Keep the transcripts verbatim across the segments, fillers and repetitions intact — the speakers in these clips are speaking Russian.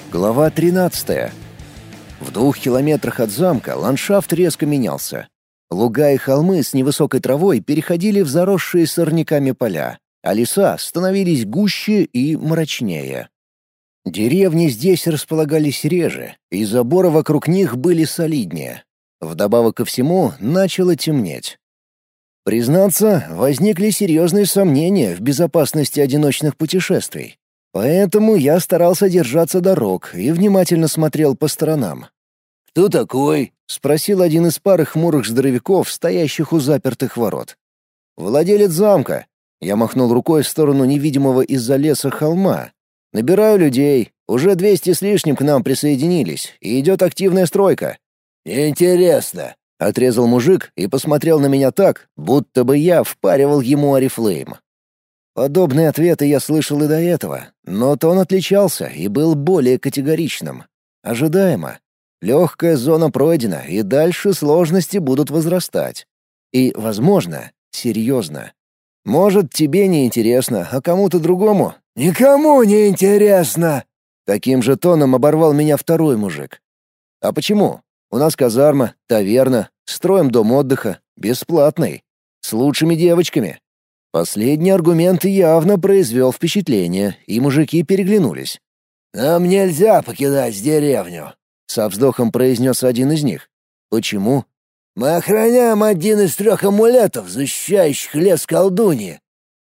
Глава тринадцатая. В двух километрах от замка ландшафт резко менялся. Луга и холмы с невысокой травой переходили в заросшие сорняками поля, а леса становились гуще и мрачнее. Деревни здесь располагались реже, и заборы вокруг них были солиднее. Вдобавок ко всему, начало темнеть. Признаться, возникли серьезные сомнения в безопасности одиночных путешествий. Поэтому я старался держаться дорог и внимательно смотрел по сторонам. «Кто такой?» — спросил один из пары хмурых здоровяков, стоящих у запертых ворот. «Владелец замка». Я махнул рукой в сторону невидимого из-за леса холма. «Набираю людей. Уже двести с лишним к нам присоединились, и идет активная стройка». «Интересно», — отрезал мужик и посмотрел на меня так, будто бы я впаривал ему орифлейм. Подобные ответы я слышал и до этого, но тон отличался и был более категоричным. Ожидаемо. Легкая зона пройдена, и дальше сложности будут возрастать. И, возможно, серьезно. Может, тебе не интересно, а кому-то другому? «Никому не интересно!» Таким же тоном оборвал меня второй мужик. «А почему? У нас казарма, таверна, строим дом отдыха, бесплатный, с лучшими девочками». Последний аргумент явно произвел впечатление, и мужики переглянулись. «Нам нельзя покидать деревню», — со вздохом произнес один из них. «Почему?» «Мы охраняем один из трех амулетов, защищающих лес колдуньи».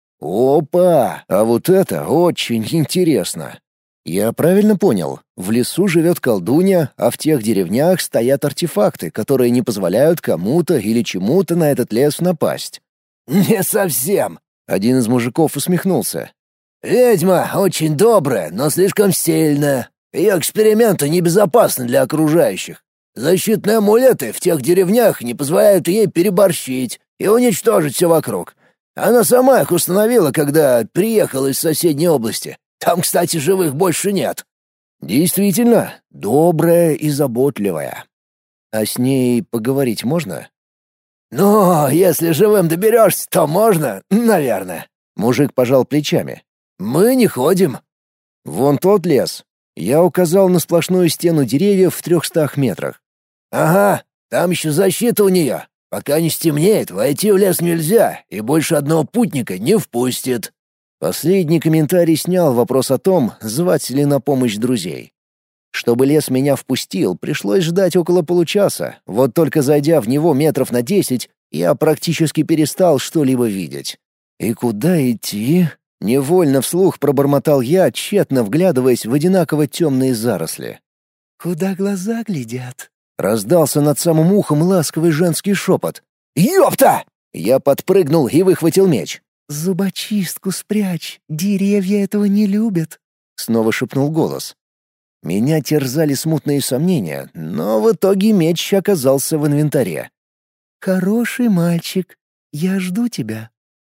«Опа! А вот это очень интересно!» «Я правильно понял? В лесу живет колдунья, а в тех деревнях стоят артефакты, которые не позволяют кому-то или чему-то на этот лес напасть». «Не совсем», — один из мужиков усмехнулся. «Ведьма очень добрая, но слишком сильная. Ее эксперименты небезопасны для окружающих. Защитные амулеты в тех деревнях не позволяют ей переборщить и уничтожить все вокруг. Она сама их установила, когда приехала из соседней области. Там, кстати, живых больше нет». «Действительно, добрая и заботливая. А с ней поговорить можно?» «Ну, если живым доберешься, то можно, наверное». Мужик пожал плечами. «Мы не ходим». «Вон тот лес». Я указал на сплошную стену деревьев в трехстах метрах. «Ага, там еще защита у нее. Пока не стемнеет, войти в лес нельзя, и больше одного путника не впустит». Последний комментарий снял вопрос о том, звать ли на помощь друзей. Чтобы лес меня впустил, пришлось ждать около получаса, вот только зайдя в него метров на десять, я практически перестал что-либо видеть. И куда идти? Невольно вслух пробормотал я, тщетно вглядываясь в одинаково темные заросли. «Куда глаза глядят?» — раздался над самым ухом ласковый женский шепот. «Ёпта!» Я подпрыгнул и выхватил меч. «Зубочистку спрячь, деревья этого не любят», — снова шепнул голос. Меня терзали смутные сомнения, но в итоге меч оказался в инвентаре. «Хороший мальчик, я жду тебя».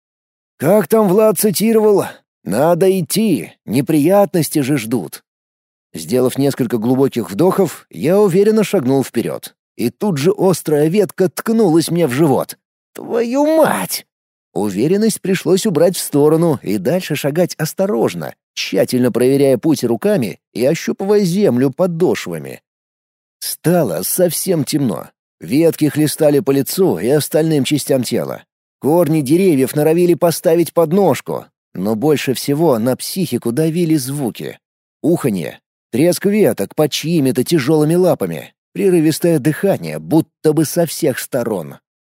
Как там Влад цитировал? «Надо идти, неприятности же ждут». Сделав несколько глубоких вдохов, я уверенно шагнул вперед. И тут же острая ветка ткнулась мне в живот. «Твою мать!» Уверенность пришлось убрать в сторону и дальше шагать осторожно, тщательно проверяя путь руками и ощупывая землю подошвами. Стало совсем темно. Ветки хлестали по лицу и остальным частям тела. Корни деревьев норовили поставить подножку, но больше всего на психику давили звуки. Уханье, треск веток под чьими-то тяжелыми лапами, прерывистое дыхание, будто бы со всех сторон.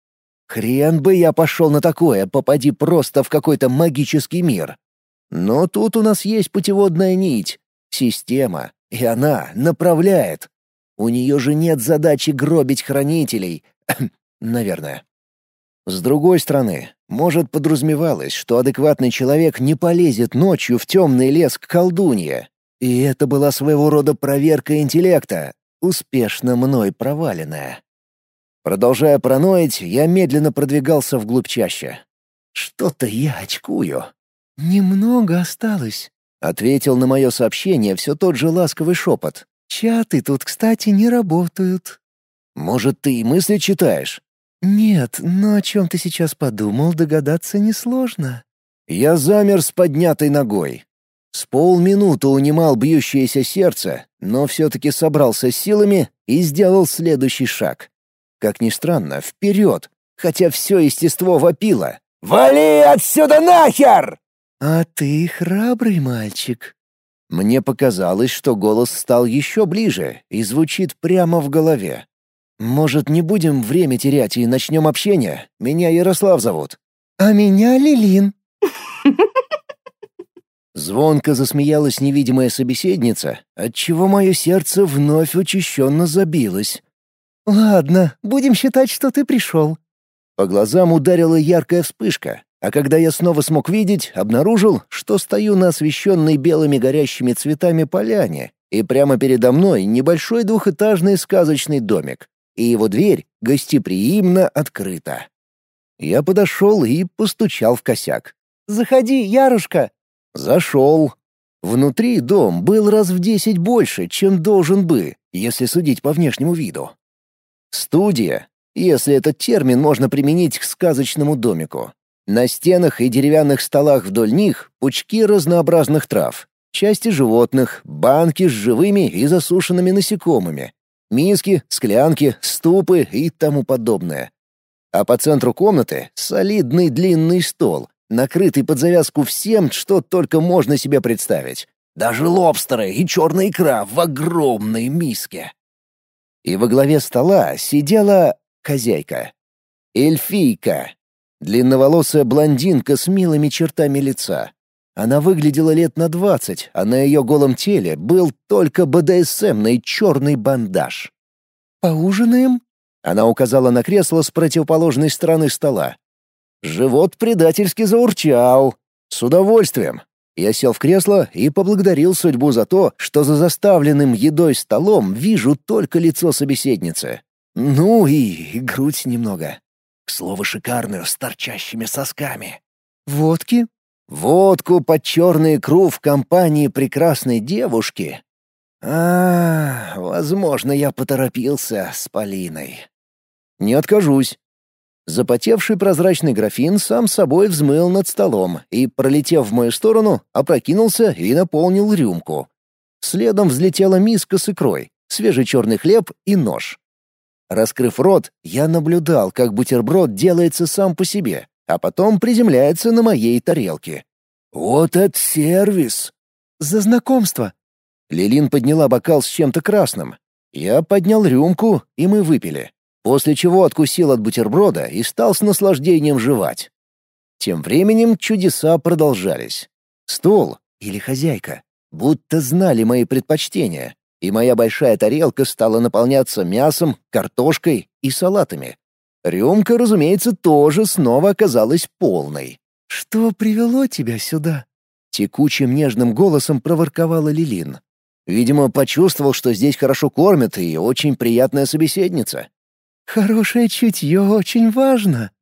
Хрен бы я пошел на такое, попади просто в какой-то магический мир. Но тут у нас есть путеводная нить, система, и она направляет. У нее же нет задачи гробить хранителей, наверное. С другой стороны, может, подразумевалось, что адекватный человек не полезет ночью в темный лес к колдунье. И это была своего рода проверка интеллекта, успешно мной проваленная. Продолжая параноить, я медленно продвигался вглубь чащи. Что-то я очкую. «Немного осталось», — ответил на мое сообщение все тот же ласковый шепот. «Чаты тут, кстати, не работают». «Может, ты и мысли читаешь?» «Нет, но о чем ты сейчас подумал, догадаться несложно». Я замер с поднятой ногой. С полминуты унимал бьющееся сердце, но все-таки собрался с силами и сделал следующий шаг. Как ни странно, вперед, хотя все естество вопило. «Вали отсюда нахер!» «А ты храбрый мальчик». Мне показалось, что голос стал еще ближе и звучит прямо в голове. «Может, не будем время терять и начнем общение? Меня Ярослав зовут». «А меня Лилин». Звонко засмеялась невидимая собеседница, отчего мое сердце вновь учащенно забилось. «Ладно, будем считать, что ты пришел». По глазам ударила яркая вспышка, а когда я снова смог видеть, обнаружил, что стою на освещенной белыми горящими цветами поляне, и прямо передо мной небольшой двухэтажный сказочный домик, и его дверь гостеприимно открыта. Я подошел и постучал в косяк. «Заходи, Ярушка». Зашел. Внутри дом был раз в десять больше, чем должен бы, если судить по внешнему виду. Студия, если этот термин можно применить к сказочному домику. На стенах и деревянных столах вдоль них пучки разнообразных трав, части животных, банки с живыми и засушенными насекомыми, миски, склянки, ступы и тому подобное. А по центру комнаты солидный длинный стол, накрытый под завязку всем, что только можно себе представить. Даже лобстеры и черная икра в огромной миске. И во главе стола сидела хозяйка. Эльфийка. Длинноволосая блондинка с милыми чертами лица. Она выглядела лет на двадцать, а на ее голом теле был только бэ дэ эс эмный черный бандаж. «Поужинаем?» Она указала на кресло с противоположной стороны стола. Живот предательски заурчал. С удовольствием. Я сел в кресло и поблагодарил судьбу за то, что за заставленным едой столом вижу только лицо собеседницы. Ну и грудь немного. К слову, шикарную, с торчащими сосками. «Водки?» Водку под черную икру в компании прекрасной девушки. А, возможно, я поторопился с Полиной. Не откажусь. Запотевший прозрачный графин сам собой взмыл над столом и, пролетев в мою сторону, опрокинулся и наполнил рюмку. Следом взлетела миска с икрой, свежий черный хлеб и нож. Раскрыв рот, я наблюдал, как бутерброд делается сам по себе, а потом приземляется на моей тарелке. «Вот это сервис!» «За знакомство!» Лилин подняла бокал с чем-то красным. Я поднял рюмку, и мы выпили. После чего откусил от бутерброда и стал с наслаждением жевать. Тем временем чудеса продолжались. Стол, или хозяйка, будто знали мои предпочтения, и моя большая тарелка стала наполняться мясом, картошкой и салатами. Рюмка, разумеется, тоже снова оказалась полной. «Что привело тебя сюда?» Текучим нежным голосом проворковала Лилин. Видимо, почувствовал, что здесь хорошо кормят и очень приятная собеседница. «Хорошее чутье очень важно»,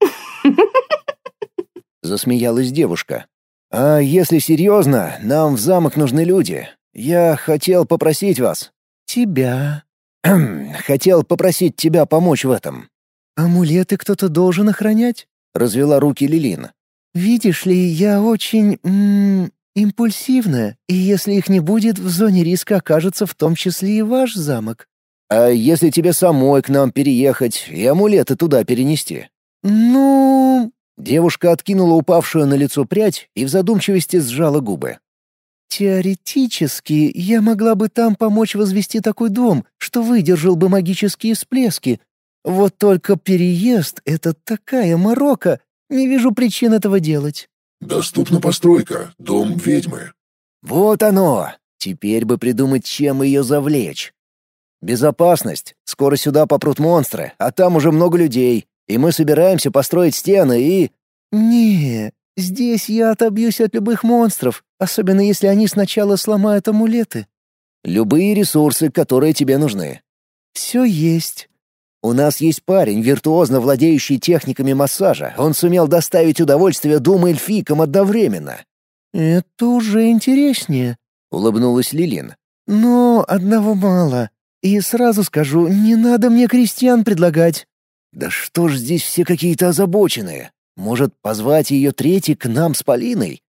— засмеялась девушка. «А если серьезно, нам в замок нужны люди. Я хотел попросить вас». «Тебя». «Хотел попросить тебя помочь в этом». «Амулеты кто-то должен охранять?» — развела руки Лилин. «Видишь ли, я очень... М -м, импульсивная, и если их не будет, в зоне риска окажется в том числе и ваш замок». «А если тебе самой к нам переехать и амулеты туда перенести?» «Ну...» Девушка откинула упавшую на лицо прядь и в задумчивости сжала губы. «Теоретически, я могла бы там помочь возвести такой дом, что выдержал бы магические всплески. Вот только переезд — это такая морока, не вижу причин этого делать». «Доступна постройка. Дом ведьмы». «Вот оно! Теперь бы придумать, чем ее завлечь. Безопасность. Скоро сюда попрут монстры, а там уже много людей, и мы собираемся построить стены и...» «Не, здесь я отобьюсь от любых монстров, особенно если они сначала сломают амулеты». «Любые ресурсы, которые тебе нужны». «Все есть». «У нас есть парень, виртуозно владеющий техниками массажа. Он сумел доставить удовольствие двум эльфийкам одновременно». «Это уже интереснее», — улыбнулась Лилин. «Но одного мало. И сразу скажу, не надо мне крестьян предлагать». «Да что ж здесь все какие-то озабоченные? Может, позвать ее третий к нам с Полиной?»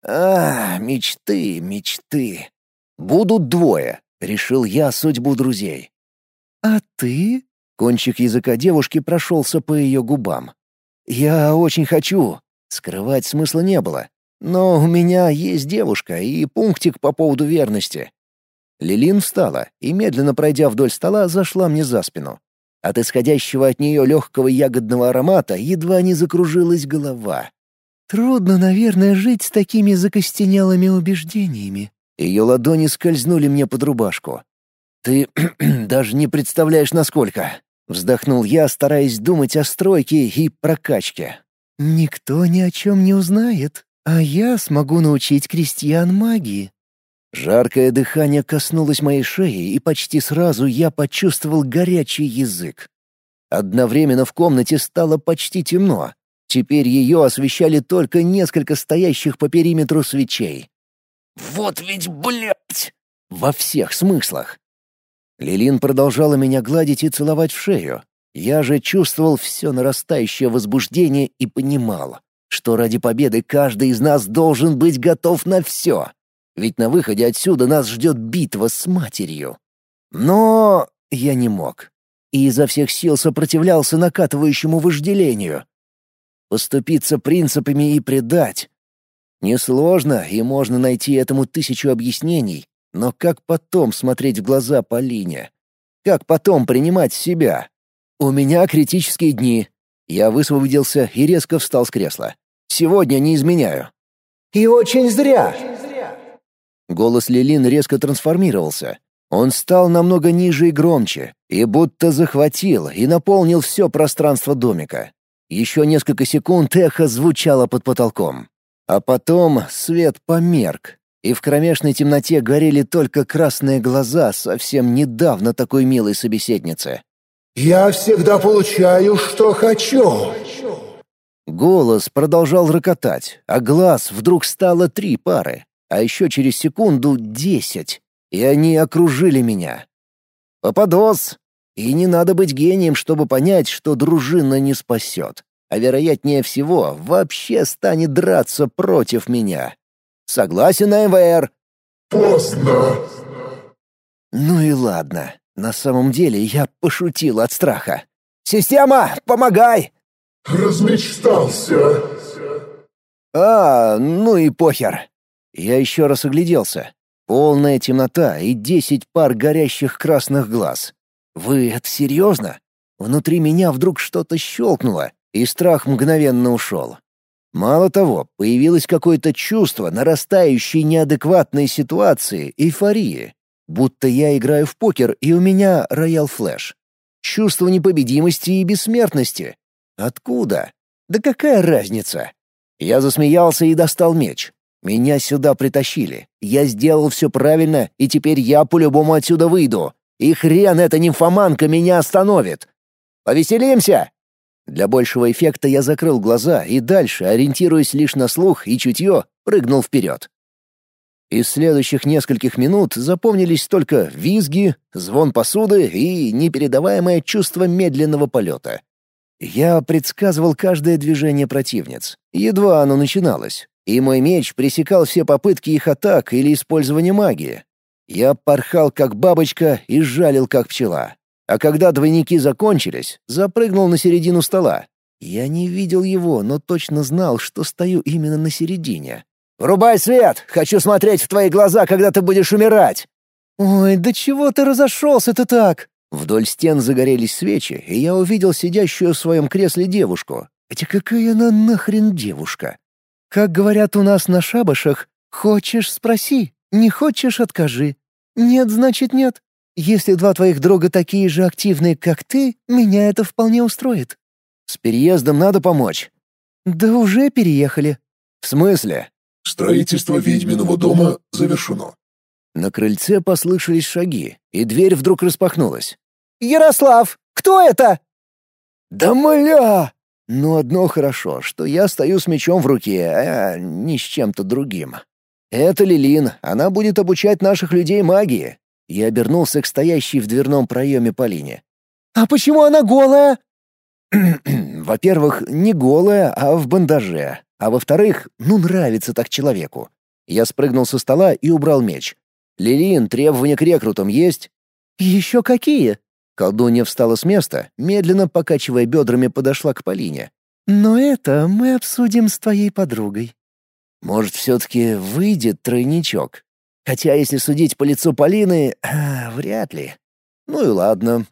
А, мечты, мечты. Будут двое, решил я судьбу друзей. «А ты?» — кончик языка девушки прошелся по ее губам. «Я очень хочу». Скрывать смысла не было. Но у меня есть девушка и пунктик по поводу верности. Лилин встала и, медленно пройдя вдоль стола, зашла мне за спину. От исходящего от нее легкого ягодного аромата едва не закружилась голова. «Трудно, наверное, жить с такими закостенелыми убеждениями». Ее ладони скользнули мне под рубашку. «Ты даже не представляешь, насколько...» Вздохнул я, стараясь думать о стройке и прокачке. «Никто ни о чем не узнает, а я смогу научить крестьян магии». Жаркое дыхание коснулось моей шеи, и почти сразу я почувствовал горячий язык. Одновременно в комнате стало почти темно. Теперь ее освещали только несколько стоящих по периметру свечей. «Вот ведь, блядь!» Во всех смыслах. Лилин продолжала меня гладить и целовать в шею. Я же чувствовал все нарастающее возбуждение и понимал, что ради победы каждый из нас должен быть готов на все. Ведь на выходе отсюда нас ждет битва с матерью. Но я не мог. И изо всех сил сопротивлялся накатывающему вожделению. Поступиться принципами и предать. Несложно, и можно найти этому тысячу объяснений. Но как потом смотреть в глаза Полине? Как потом принимать себя? У меня критические дни. Я высвободился и резко встал с кресла. Сегодня не изменяю. И очень зря. Голос Лилин резко трансформировался. Он стал намного ниже и громче, и будто захватил и наполнил все пространство домика. Еще несколько секунд эхо звучало под потолком. А потом свет померк, и в кромешной темноте горели только красные глаза совсем недавно такой милой собеседницы. «Я всегда получаю, что хочу!» Голос продолжал рокотать, а глаз вдруг стало три пары, а еще через секунду десять, и они окружили меня. Попадос! И не надо быть гением, чтобы понять, что дружина не спасет, а вероятнее всего вообще станет драться против меня. Согласен на эм вэ эр? «Поздно!» Ну и ладно. На самом деле я пошутил от страха. «Система, помогай!» «Размечтался!» «А, ну и похер!» Я еще раз огляделся. Полная темнота и десять пар горящих красных глаз. «Вы это серьезно?» Внутри меня вдруг что-то щелкнуло, и страх мгновенно ушел. Мало того, появилось какое-то чувство нарастающей неадекватной ситуации, эйфории. Будто я играю в покер, и у меня роял флэш. Чувство непобедимости и бессмертности. Откуда? Да какая разница? Я засмеялся и достал меч. Меня сюда притащили. Я сделал все правильно, и теперь я по-любому отсюда выйду. И хрен эта нимфоманка меня остановит. Повеселимся! Для большего эффекта я закрыл глаза и дальше, ориентируясь лишь на слух и чутье, прыгнул вперед. Из следующих нескольких минут запомнились только визги, звон посуды и непередаваемое чувство медленного полета. Я предсказывал каждое движение противниц. Едва оно начиналось, и мой меч пресекал все попытки их атак или использования магии. Я порхал как бабочка и жалил как пчела. А когда двойники закончились, запрыгнул на середину стола. Я не видел его, но точно знал, что стою именно на середине. «Врубай свет! Хочу смотреть в твои глаза, когда ты будешь умирать!» «Ой, да чего ты разошелся-то так?» Вдоль стен загорелись свечи, и я увидел сидящую в своем кресле девушку. Хотя какая она нахрен девушка? «Как говорят у нас на шабашах, хочешь — спроси, не хочешь — откажи. Нет, значит нет. Если два твоих друга такие же активные, как ты, меня это вполне устроит». «С переездом надо помочь». «Да уже переехали». «В смысле?» «Строительство ведьминого дома завершено». На крыльце послышались шаги, и дверь вдруг распахнулась. «Ярослав, кто это?» «Да мля!» Ну, одно хорошо, что я стою с мечом в руке, а не с чем-то другим. «Это Лилин, она будет обучать наших людей магии». Я обернулся к стоящей в дверном проеме Полине. «А почему она голая?» Во-первых, не голая, а в бандаже. А во-вторых, ну нравится так человеку. Я спрыгнул со стола и убрал меч. «Лилин, требования к рекрутам есть?» «Еще какие?» Колдунья встала с места, медленно покачивая бедрами, подошла к Полине. «Но это мы обсудим с твоей подругой». «Может, все-таки выйдет тройничок? Хотя, если судить по лицу Полины, вряд ли. Ну и ладно».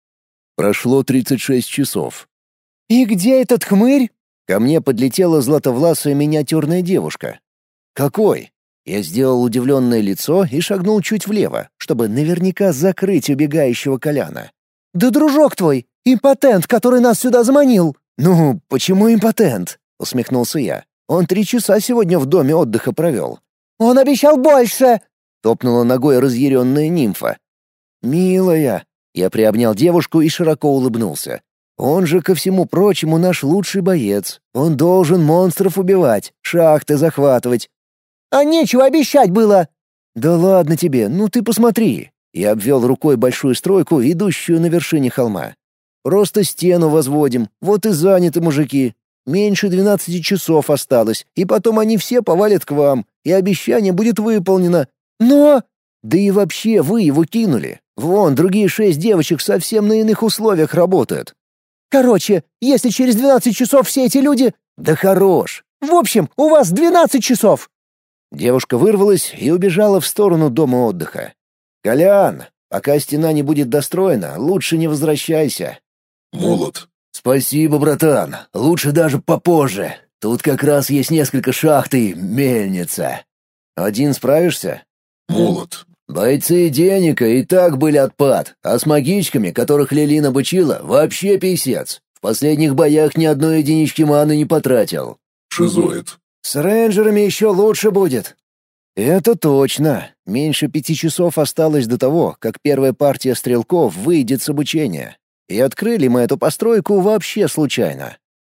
Прошло тридцать шесть часов. «И где этот хмырь?» Ко мне подлетела златовласая миниатюрная девушка. «Какой?» Я сделал удивленное лицо и шагнул чуть влево, чтобы наверняка закрыть убегающего Коляна. «Да дружок твой, импотент, который нас сюда заманил!» «Ну, почему импотент?» — усмехнулся я. «Он три часа сегодня в доме отдыха провел». «Он обещал больше!» — топнула ногой разъяренная нимфа. «Милая!» — я приобнял девушку и широко улыбнулся. «Он же, ко всему прочему, наш лучший боец. Он должен монстров убивать, шахты захватывать». «А нечего обещать было!» «Да ладно тебе, ну ты посмотри!» Я обвел рукой большую стройку, идущую на вершине холма. «Просто стену возводим, вот и заняты мужики. Меньше двенадцати часов осталось, и потом они все повалят к вам, и обещание будет выполнено. Но...» «Да и вообще вы его кинули. Вон, другие шесть девочек совсем на иных условиях работают». «Короче, если через двенадцать часов все эти люди...» «Да хорош!» «В общем, у вас двенадцать часов!» Девушка вырвалась и убежала в сторону дома отдыха. «Колян, пока стена не будет достроена, лучше не возвращайся». Молот. «Спасибо, братан. Лучше даже попозже. Тут как раз есть несколько шахт и мельница. Один справишься?» Молот. «Бойцы Деника и так были отпад, а с магичками, которых Лилин обучила, вообще писец. В последних боях ни одной единички маны не потратил». Шизоид. «С рейнджерами еще лучше будет». «Это точно. Меньше пяти часов осталось до того, как первая партия стрелков выйдет с обучения. И открыли мы эту постройку вообще случайно».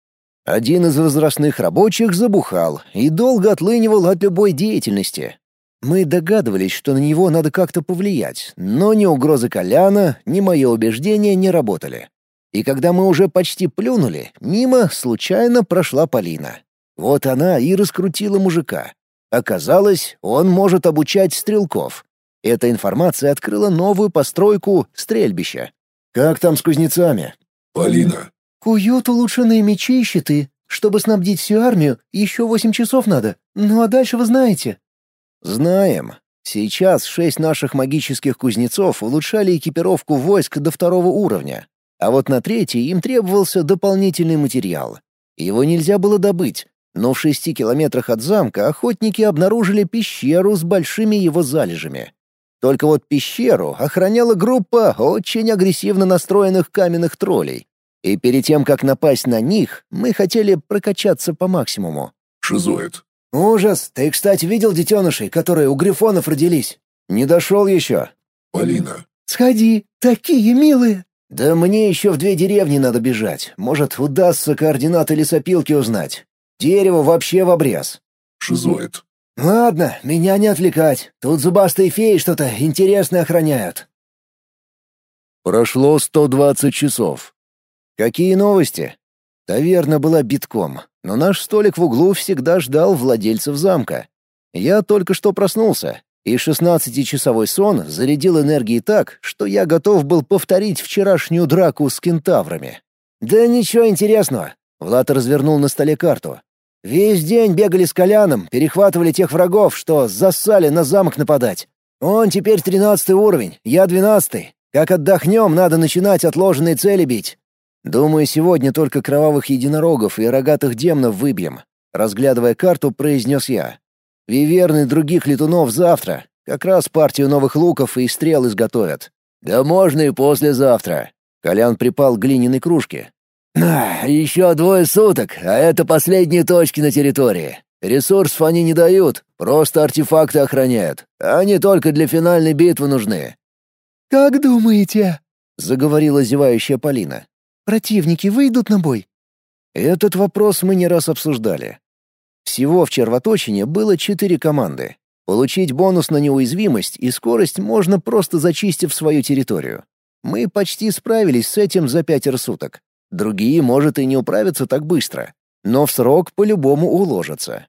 Один из возрастных рабочих забухал и долго отлынивал от любой деятельности. Мы догадывались, что на него надо как-то повлиять, но ни угрозы Коляна, ни мое убеждение не работали. И когда мы уже почти плюнули, мимо случайно прошла Полина. Вот она и раскрутила мужика. Оказалось, он может обучать стрелков. Эта информация открыла новую постройку стрельбища. «Как там с кузнецами?» Полина. «Куют улучшенные мечи и щиты. Чтобы снабдить всю армию, еще восемь часов надо. Ну а дальше вы знаете». «Знаем. Сейчас шесть наших магических кузнецов улучшали экипировку войск до второго уровня. А вот на третий им требовался дополнительный материал. Его нельзя было добыть. Но в шести километрах от замка охотники обнаружили пещеру с большими его залежами. Только вот пещеру охраняла группа очень агрессивно настроенных каменных троллей. И перед тем, как напасть на них, мы хотели прокачаться по максимуму. Шизоид. «Ужас! Ты, кстати, видел детенышей, которые у грифонов родились? Не дошел еще?» Полина. «Сходи, такие милые!» «Да мне еще в две деревни надо бежать. Может, удастся координаты лесопилки узнать. Дерево вообще в обрез». Шизоид. «Ладно, меня не отвлекать. Тут зубастые феи что-то интересное охраняют». Прошло сто двадцать часов. Какие новости? Таверна была битком, но наш столик в углу всегда ждал владельцев замка. Я только что проснулся, и шестнадцатичасовой сон зарядил энергией так, что я готов был повторить вчерашнюю драку с кентаврами. «Да ничего интересного», — Влад развернул на столе карту. «Весь день бегали с Коляном, перехватывали тех врагов, что зассали на замок нападать. Он теперь тринадцатый уровень, я двенадцатый. Как отдохнем, надо начинать отложенные цели бить. Думаю, сегодня только кровавых единорогов и рогатых демонов выбьем», — разглядывая карту, произнес я. «Виверны других летунов завтра. Как раз партию новых луков и стрел изготовят». «Да можно и послезавтра». Колян припал к глиняной кружке. «Еще двое суток, а это последние точки на территории. Ресурсов они не дают, просто артефакты охраняют. Они только для финальной битвы нужны». «Как думаете?» — заговорила зевающая Полина. «Противники выйдут на бой?» Этот вопрос мы не раз обсуждали. Всего в червоточине было четыре команды. Получить бонус на неуязвимость и скорость можно, просто зачистив свою территорию. Мы почти справились с этим за пятеро суток. Другие, может, и не управятся так быстро, но в срок по-любому уложатся.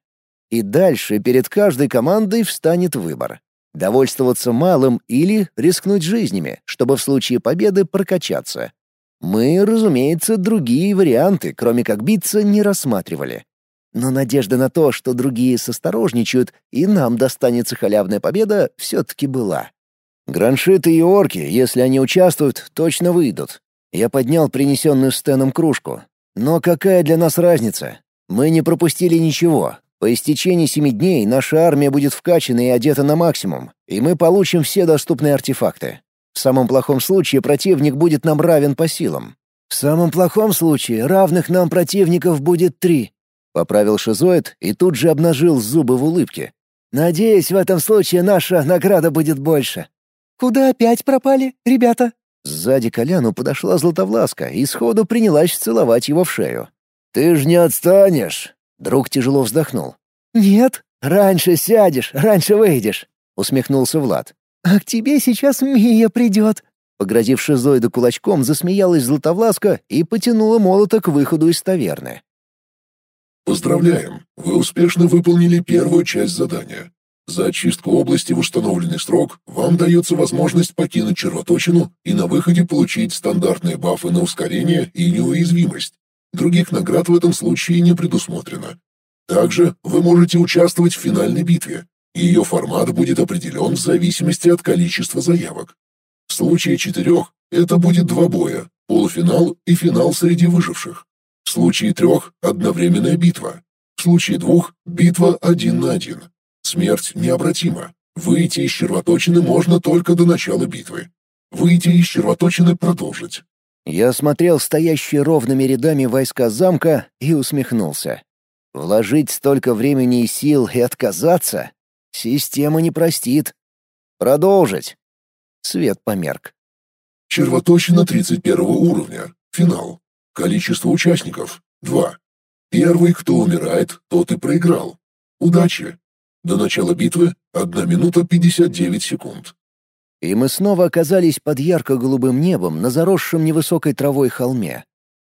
И дальше перед каждой командой встанет выбор. Довольствоваться малым или рискнуть жизнями, чтобы в случае победы прокачаться. Мы, разумеется, другие варианты, кроме как биться, не рассматривали. Но надежда на то, что другие состорожничают и нам достанется халявная победа, все-таки была. Граншиты и орки, если они участвуют, точно выйдут. Я поднял принесенную Стэном кружку. Но какая для нас разница? Мы не пропустили ничего. По истечении семи дней наша армия будет вкачана и одета на максимум, и мы получим все доступные артефакты. В самом плохом случае противник будет нам равен по силам. В самом плохом случае равных нам противников будет три. Поправил шизоид и тут же обнажил зубы в улыбке. Надеюсь, в этом случае наша награда будет больше. Куда опять пропали, ребята? Сзади Коляну подошла Златовласка и сходу принялась целовать его в шею. «Ты ж не отстанешь!» Друг тяжело вздохнул. «Нет». «Раньше сядешь, раньше выйдешь», — усмехнулся Влад. «А к тебе сейчас Мия придет». Погрозив шизоиду кулачком, засмеялась Златовласка и потянула молота к выходу из таверны. Поздравляем! Вы успешно выполнили первую часть задания. За очистку области в установленный срок вам дается возможность покинуть червоточину и на выходе получить стандартные бафы на ускорение и неуязвимость. Других наград в этом случае не предусмотрено. Также вы можете участвовать в финальной битве. Ее формат будет определен в зависимости от количества заявок. В случае четырех это будет два боя, полуфинал и финал среди выживших. В случае трех – одновременная битва. В случае двух – битва один на один. Смерть необратима. Выйти из червоточины можно только до начала битвы. Выйти из червоточины продолжить. Я смотрел стоящие ровными рядами войска замка и усмехнулся. Вложить столько времени и сил и отказаться? Система не простит. Продолжить. Свет померк. Червоточина тридцать первого уровня. Финал. Количество участников – два. Первый, кто умирает, тот и проиграл. Удачи! До начала битвы – одна минута пятьдесят девять секунд. И мы снова оказались под ярко-голубым небом на заросшем невысокой травой холме.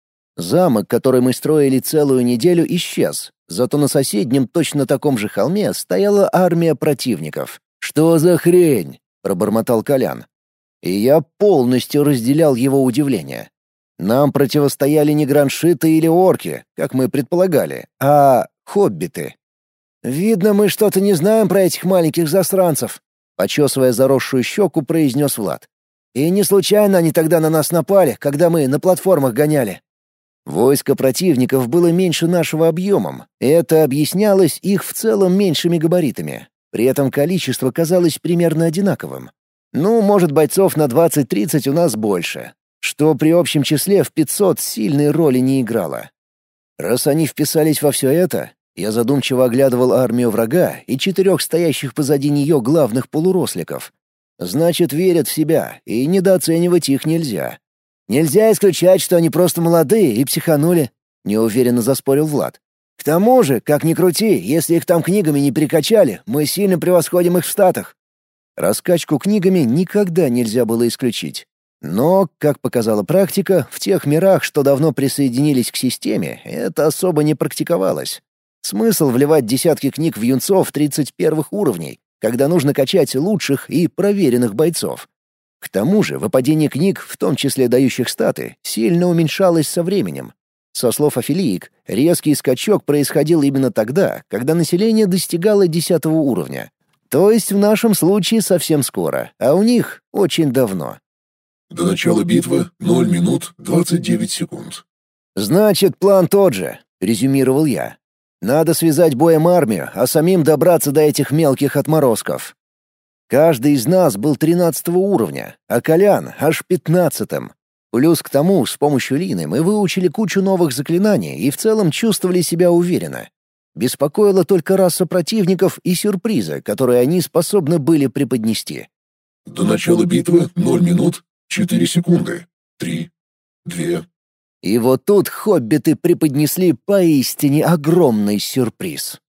Замок, который мы строили целую неделю, исчез, зато на соседнем точно таком же холме стояла армия противников. «Что за хрень?» — пробормотал Колян. И я полностью разделял его удивление. Нам противостояли не граншиты или орки, как мы предполагали, а хоббиты. «Видно, мы что-то не знаем про этих маленьких засранцев», — почесывая заросшую щеку, произнес Влад. «И не случайно они тогда на нас напали, когда мы на платформах гоняли». Войско противников было меньше нашего объемом, и это объяснялось их в целом меньшими габаритами. При этом количество казалось примерно одинаковым. Ну, может, бойцов на двадцать-тридцать у нас больше, что при общем числе в пятьсот сильной роли не играло. Раз они вписались во все это, я задумчиво оглядывал армию врага и четырех стоящих позади нее главных полуросликов. Значит, верят в себя, и недооценивать их нельзя. «Нельзя исключать, что они просто молодые и психанули», — неуверенно заспорил Влад. «К тому же, как ни крути, если их там книгами не перекачали, мы сильно превосходим их в статах». Раскачку книгами никогда нельзя было исключить. Но, как показала практика, в тех мирах, что давно присоединились к системе, это особо не практиковалось. Смысл вливать десятки книг в юнцов тридцать первых уровней, когда нужно качать лучших и проверенных бойцов. К тому же выпадение книг, в том числе дающих статы, сильно уменьшалось со временем. Со слов афилиек, резкий скачок происходил именно тогда, когда население достигало десятого уровня. То есть в нашем случае совсем скоро, а у них очень давно. До начала битвы ноль минут двадцать девять секунд. «Значит, план тот же», — резюмировал я. «Надо связать боем армию, а самим добраться до этих мелких отморозков». Каждый из нас был тринадцатого уровня, а Колян — аж пятнадцатым. Плюс к тому, с помощью Лины мы выучили кучу новых заклинаний и в целом чувствовали себя уверенно. Беспокоила только раса противников и сюрпризы, которые они способны были преподнести. До начала битвы ноль минут четыре секунды. три, два. И вот тут хоббиты преподнесли поистине огромный сюрприз.